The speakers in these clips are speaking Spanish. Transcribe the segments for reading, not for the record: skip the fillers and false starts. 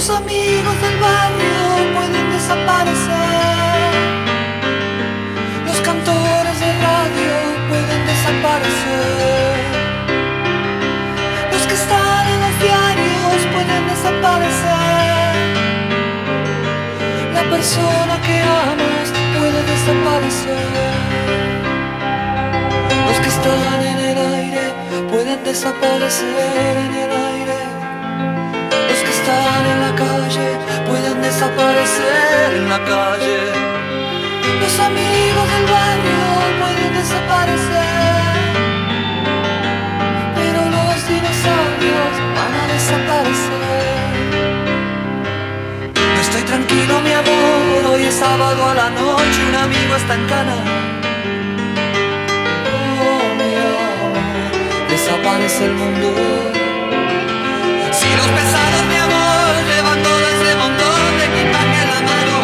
Los amigos del barrio pueden desaparecer. Los cantores de radio pueden desaparecer. Los que están en los diarios pueden desaparecer. La persona que amas puede desaparecer. Los que están en el aire pueden desaparecer en el aire. Los que están en la calle pueden desaparecer en la calle. Los amigos del barrio pueden desaparecer, pero los dinosaurios van a desaparecer. No estoy tranquilo, mi amor, hoy es sábado a la noche, un amigo está en cana. Oh, mi amor, desaparece el mundo. Si los pesados, mi amor, llevan todo ese montón de equipaje en la mano.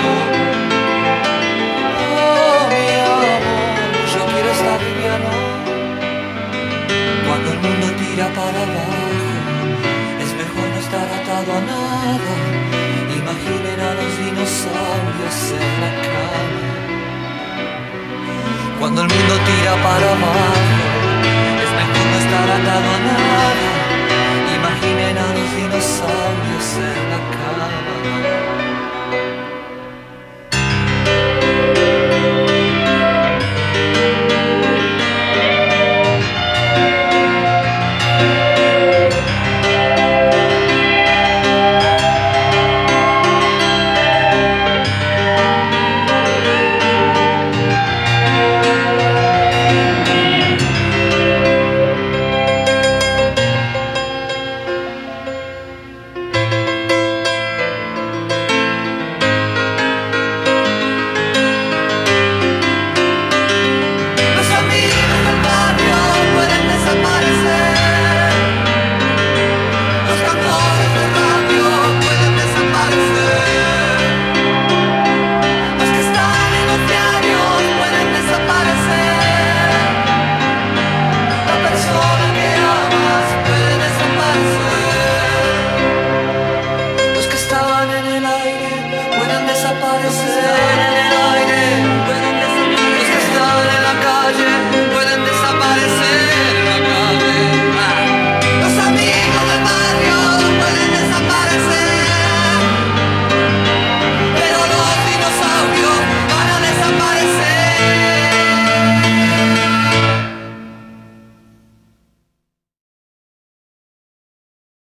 Oh, mi amor, yo quiero estar liviano. Cuando el mundo tira para abajo, es mejor no estar atado a nada. Imaginen a los dinosaurios en la cama. Cuando el mundo tira para abajo, es mejor no estar atado a nada. Imaginen a los dinosaurios en